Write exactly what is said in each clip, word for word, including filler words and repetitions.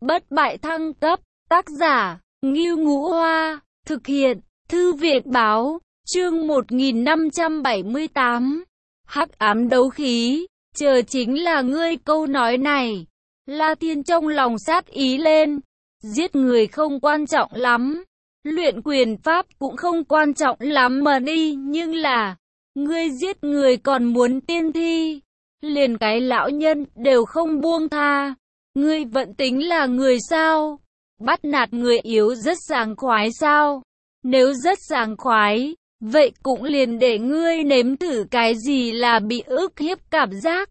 Bất bại thăng cấp, tác giả, Ngưu Ngũ Hoa, thực hiện, Thư viện báo, chương một nghìn năm trăm bảy mươi tám. Hắc ám đấu khí, chờ chính là ngươi. Câu nói này, La Thiên trong lòng sát ý lên. Giết người không quan trọng lắm, luyện quyền pháp cũng không quan trọng lắm mà đi, nhưng là, ngươi giết người còn muốn tiên thi, liền cái lão nhân đều không buông tha. Ngươi vẫn tính là người sao? Bắt nạt người yếu rất sảng khoái sao? Nếu rất sảng khoái, vậy cũng liền để ngươi nếm thử cái gì là bị ức hiếp cảm giác.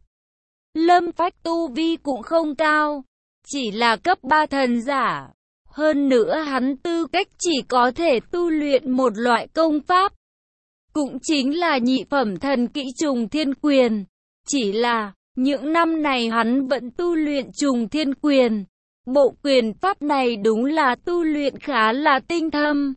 Lâm Phách tu vi cũng không cao, chỉ là cấp ba thần giả. Hơn nữa hắn tư cách chỉ có thể tu luyện một loại công pháp, cũng chính là nhị phẩm thần kỹ Trùng Thiên Quyền. Chỉ là, những năm này hắn vẫn tu luyện Trùng Thiên Quyền. Bộ quyền pháp này đúng là tu luyện khá là tinh thâm.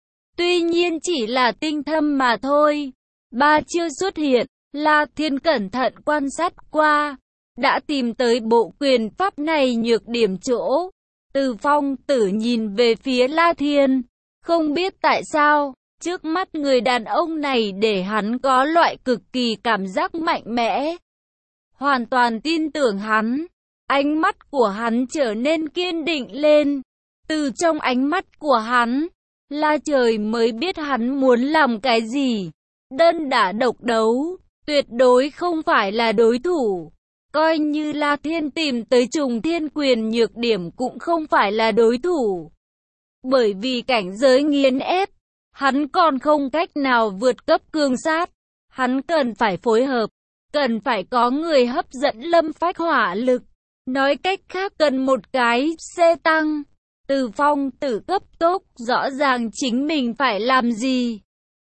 Tuy nhiên chỉ là tinh thâm mà thôi. Ba chiêu xuất hiện, La Thiên cẩn thận quan sát qua, đã tìm tới bộ quyền pháp này nhược điểm chỗ. Từ Phong Tử nhìn về phía La Thiên, không biết tại sao, trước mắt người đàn ông này để hắn có loại cực kỳ cảm giác mạnh mẽ. Hoàn toàn tin tưởng hắn, ánh mắt của hắn trở nên kiên định lên. Từ trong ánh mắt của hắn, La Trời mới biết hắn muốn làm cái gì. Đơn đả độc đấu, tuyệt đối không phải là đối thủ. Coi như La Thiên tìm tới Trùng Thiên Quyền nhược điểm cũng không phải là đối thủ. Bởi vì cảnh giới nghiền ép, hắn còn không cách nào vượt cấp cương sát. Hắn cần phải phối hợp, cần phải có người hấp dẫn Lâm Phách hỏa lực. Nói cách khác cần một cái xe tăng. Từ Phong Tử cấp tốc rõ ràng chính mình phải làm gì.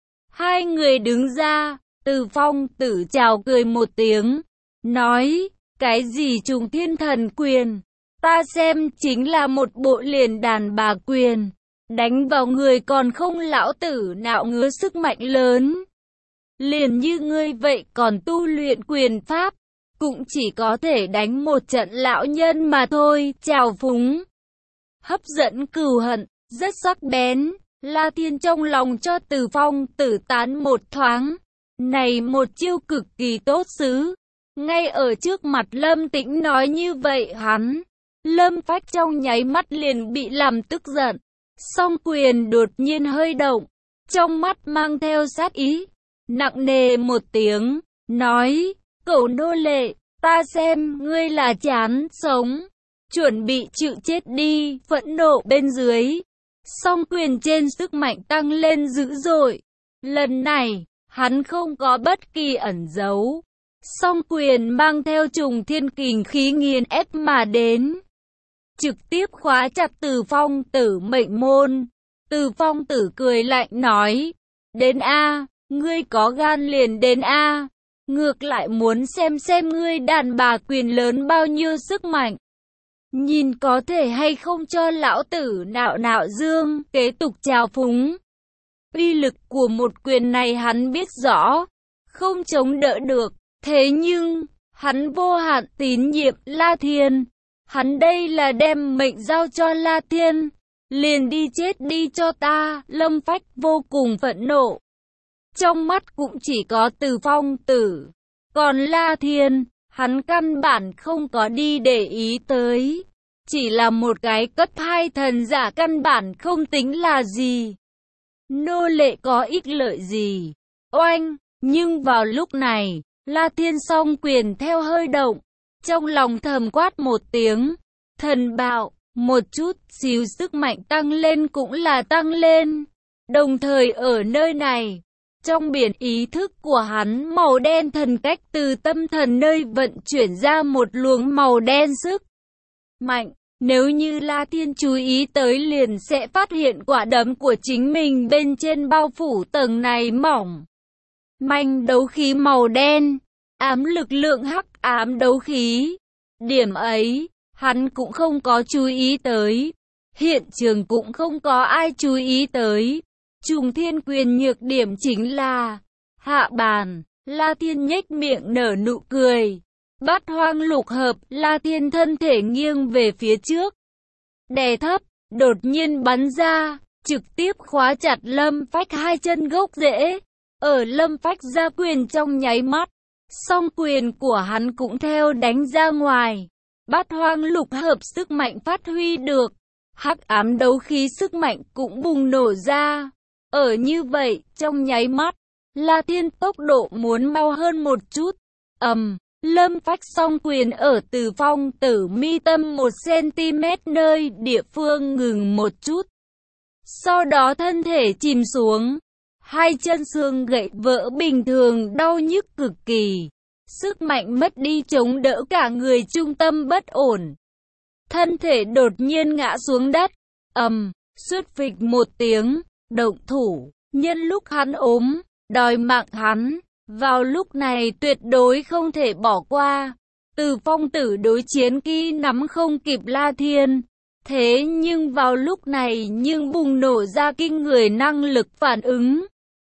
Hai người đứng ra, Từ Phong Tử chào cười một tiếng, nói, cái gì Trùng Thiên Thần Quyền, ta xem chính là một bộ liền đàn bà quyền, đánh vào người còn không lão tử nạo ngứa sức mạnh lớn. Liền như ngươi vậy còn tu luyện quyền pháp, cũng chỉ có thể đánh một trận lão nhân mà thôi. Chào phúng, hấp dẫn cừu hận, rất sắc bén. La Thiên trong lòng cho Từ Phong Tử tán một thoáng. Này một chiêu cực kỳ tốt xứ. Ngay ở trước mặt Lâm Tĩnh nói như vậy hắn, Lâm Phách trong nháy mắt liền bị làm tức giận. Song quyền đột nhiên hơi động, trong mắt mang theo sát ý. Nặng nề một tiếng, nói, cẩu nô lệ, ta xem ngươi là chán sống, chuẩn bị chịu chết đi. Phẫn nộ bên dưới, song quyền trên sức mạnh tăng lên dữ dội. Lần này, hắn không có bất kỳ ẩn giấu. Song quyền mang theo Trùng Thiên kình khí nghiền ép mà đến, trực tiếp khóa chặt Từ Phong Tử mệnh môn. Từ Phong Tử cười lạnh nói, đến a, ngươi có gan liền đến a, ngược lại muốn xem xem ngươi đàn bà quyền lớn bao nhiêu sức mạnh. Nhìn có thể hay không cho lão tử nạo nạo dương. Kế tục chào phúng. Uy lực của một quyền này hắn biết rõ, không chống đỡ được. Thế nhưng, hắn vô hạn tín nhiệm La Thiên. Hắn đây là đem mệnh giao cho La Thiên. Liền đi chết đi cho ta. Lâm Phách vô cùng phẫn nộ. Trong mắt cũng chỉ có Từ Phong Tử. Còn La Thiên, hắn căn bản không có đi để ý tới. Chỉ là một cái cấp hai thần giả căn bản không tính là gì. Nô lệ có ích lợi gì? Oanh! Nhưng vào lúc này, La Thiên song quyền theo hơi động, trong lòng thầm quát một tiếng, thần bạo, một chút xíu sức mạnh tăng lên cũng là tăng lên. Đồng thời ở nơi này, trong biển ý thức của hắn, màu đen thần cách từ tâm thần nơi vận chuyển ra một luồng màu đen sức mạnh. Nếu như La Thiên chú ý tới liền sẽ phát hiện quả đấm của chính mình bên trên bao phủ tầng này mỏng manh đấu khí màu đen, ám lực lượng hắc ám đấu khí. Điểm ấy, hắn cũng không có chú ý tới. Hiện trường cũng không có ai chú ý tới. Trùng Thiên Quyền nhược điểm chính là hạ bàn. La Thiên nhếch miệng nở nụ cười. Bát hoang lục hợp, La Thiên thân thể nghiêng về phía trước. đè thấp, đột nhiên bắn ra, trực tiếp khóa chặt Lâm Phách hai chân gốc rễ. Ở Lâm Phách ra quyền trong nháy mắt, song quyền của hắn cũng theo đánh ra ngoài. Bát hoang lục hợp sức mạnh phát huy được, hắc ám đấu khí sức mạnh cũng bùng nổ ra. Ở như vậy, trong nháy mắt, La Thiên tốc độ muốn mau hơn một chút. Ầm, Lâm Phách song quyền ở Từ Phong Tử mi tâm một xăng-ti-mét nơi địa phương ngừng một chút. Sau đó thân thể chìm xuống, hai chân xương gãy vỡ bình thường đau nhức cực kỳ. Sức mạnh mất đi chống đỡ cả người trung tâm bất ổn. Thân thể đột nhiên ngã xuống đất. Ầm, suýt phịch một tiếng, động thủ, nhân lúc hắn ốm, đòi mạng hắn. Vào lúc này tuyệt đối không thể bỏ qua. Từ Phong Tử đối chiến kỹ nắm không kịp La Thiên. Thế nhưng vào lúc này nhưng bùng nổ ra kinh người năng lực phản ứng.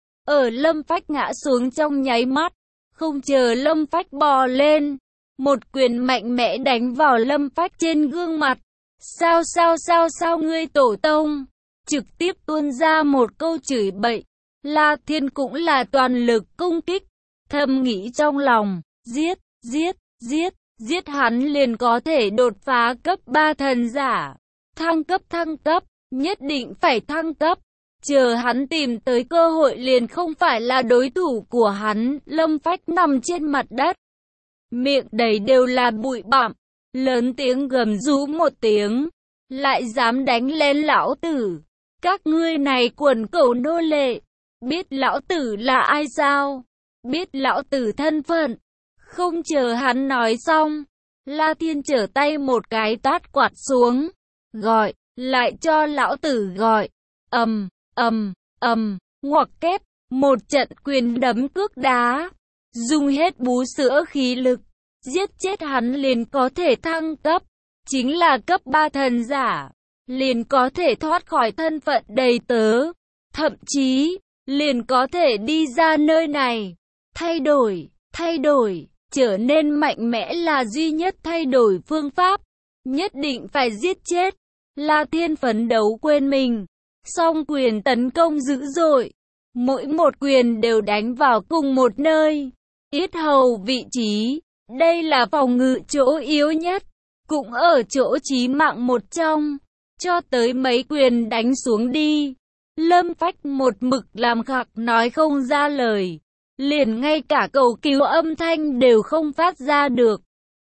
Ở Lâm Phách ngã xuống trong nháy mắt, không chờ Lâm Phách bò lên, một quyền mạnh mẽ đánh vào Lâm Phách trên gương mặt. Sao sao sao sao ngươi tổ tông, trực tiếp tuôn ra một câu chửi bậy. La Thiên cũng là toàn lực công kích, thầm nghĩ trong lòng, giết, giết, giết, giết hắn liền có thể đột phá cấp ba thần giả. Thăng cấp thăng cấp, nhất định phải thăng cấp. Chờ hắn tìm tới cơ hội liền không phải là đối thủ của hắn. Lâm Phách nằm trên mặt đất, miệng đầy đều là bụi bặm, lớn tiếng gầm rú một tiếng, lại dám đánh lên lão tử. Các ngươi này quần cẩu nô lệ, biết lão tử là ai sao? Biết lão tử thân phận? Không chờ hắn nói xong, La Thiên trở tay một cái tát quạt xuống, gọi, lại cho lão tử gọi. Ầm, ầm, ầm, ngoặc kép, một trận quyền đấm cước đá, dùng hết bú sữa khí lực, giết chết hắn liền có thể thăng cấp, chính là cấp ba thần giả, liền có thể thoát khỏi thân phận đầy tớ, thậm chí liền có thể đi ra nơi này. Thay đổi, thay đổi, trở nên mạnh mẽ là duy nhất thay đổi phương pháp, nhất định phải giết chết. La Thiên phấn đấu quên mình, song quyền tấn công dữ dội, mỗi một quyền đều đánh vào cùng một nơi, yết hầu vị trí. Đây là phòng ngự chỗ yếu nhất, cũng ở chỗ chí mạng một trong. Cho tới mấy quyền đánh xuống đi, Lâm Phách một mực làm khặc nói không ra lời, liền ngay cả cầu cứu âm thanh đều không phát ra được.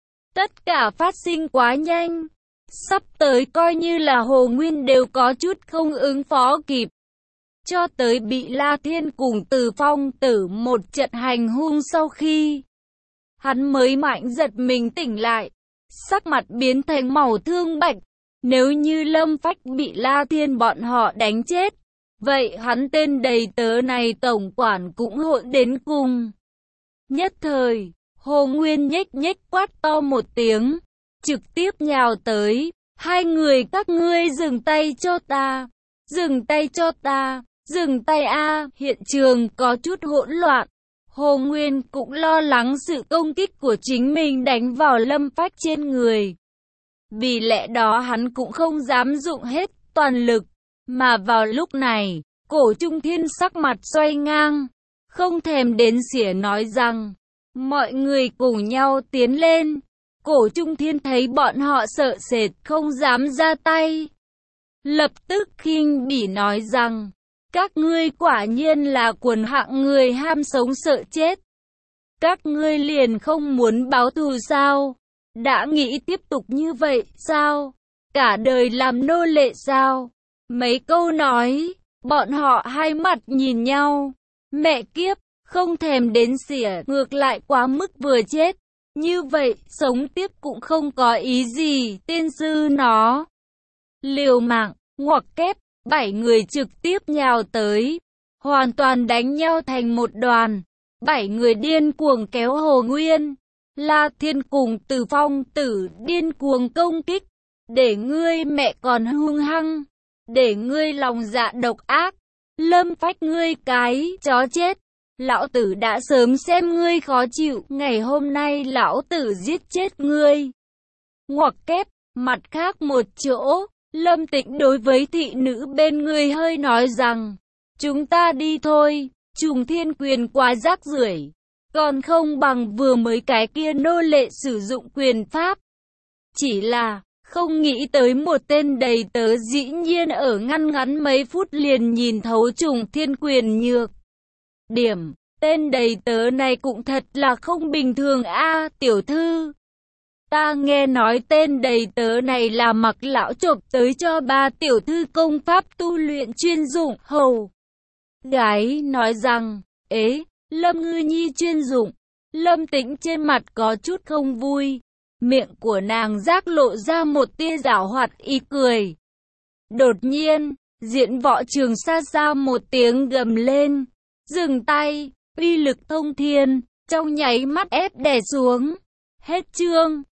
Tất cả phát sinh quá nhanh, sắp tới coi như là Hồ Nguyên đều có chút không ứng phó kịp. Cho tới bị La Thiên cùng Từ Phong Tử một trận hành hung sau khi hắn mới mạnh giật mình tỉnh lại, sắc mặt biến thành màu thương bạch. Nếu như Lâm Phách bị La Thiên bọn họ đánh chết, vậy hắn tên đầy tớ này tổng quản cũng hỗn đến cùng. Nhất thời, Hồ Nguyên nhếch nhếch quát to một tiếng, trực tiếp nhào tới. Hai người các ngươi dừng tay cho ta, dừng tay cho ta, dừng tay a. Hiện trường có chút hỗn loạn. Hồ Nguyên cũng lo lắng sự công kích của chính mình đánh vào Lâm Phách trên người. Vì lẽ đó hắn cũng không dám dụng hết toàn lực. Mà vào lúc này, Cổ Trung Thiên sắc mặt xoay ngang, không thèm đến xỉa nói rằng, mọi người cùng nhau tiến lên. Cổ Trung Thiên thấy bọn họ sợ sệt không dám ra tay, lập tức khinh bỉ nói rằng, các ngươi quả nhiên là quần hạng người ham sống sợ chết. Các ngươi liền không muốn báo thù sao? Đã nghĩ tiếp tục như vậy sao? Cả đời làm nô lệ sao? Mấy câu nói, bọn họ hai mặt nhìn nhau. Mẹ kiếp, không thèm đến xỉa, ngược lại quá mức vừa chết. Như vậy, sống tiếp cũng không có ý gì, tiên sư nó. Liều mạng, ngoặc kép, bảy người trực tiếp nhào tới, hoàn toàn đánh nhau thành một đoàn. Bảy người điên cuồng kéo Hồ Nguyên, La Thiên cùng Từ Phong Tử điên cuồng công kích. Để ngươi mẹ còn hung hăng, để ngươi lòng dạ độc ác, Lâm Phách ngươi cái chó chết. Lão tử đã sớm xem ngươi khó chịu, ngày hôm nay lão tử giết chết ngươi. Ngoặc kép, mặt khác một chỗ, Lâm Tĩnh đối với thị nữ bên người hơi nói rằng, chúng ta đi thôi, Trùng Thiên Quyền quá rác rưởi, còn không bằng vừa mới cái kia nô lệ sử dụng quyền pháp. Chỉ là, không nghĩ tới một tên đầy tớ dĩ nhiên ở ngăn ngắn mấy phút liền nhìn thấu Trùng Thiên Quyền nhược điểm. Tên đầy tớ này cũng thật là không bình thường a, tiểu thư. Ta nghe nói tên đầy tớ này là Mặc lão chộp tới cho ba tiểu thư công pháp tu luyện chuyên dụng. Hầu gái nói rằng, ế, Lâm Ngư Nhi chuyên dụng. Lâm Tĩnh trên mặt có chút không vui, miệng của nàng rác lộ ra một tia giảo hoạt ý cười. Đột nhiên, Diễn Võ Trường xa xa một tiếng gầm lên, dừng tay, uy lực thông thiên, trong nháy mắt ép đè xuống. Hết chương.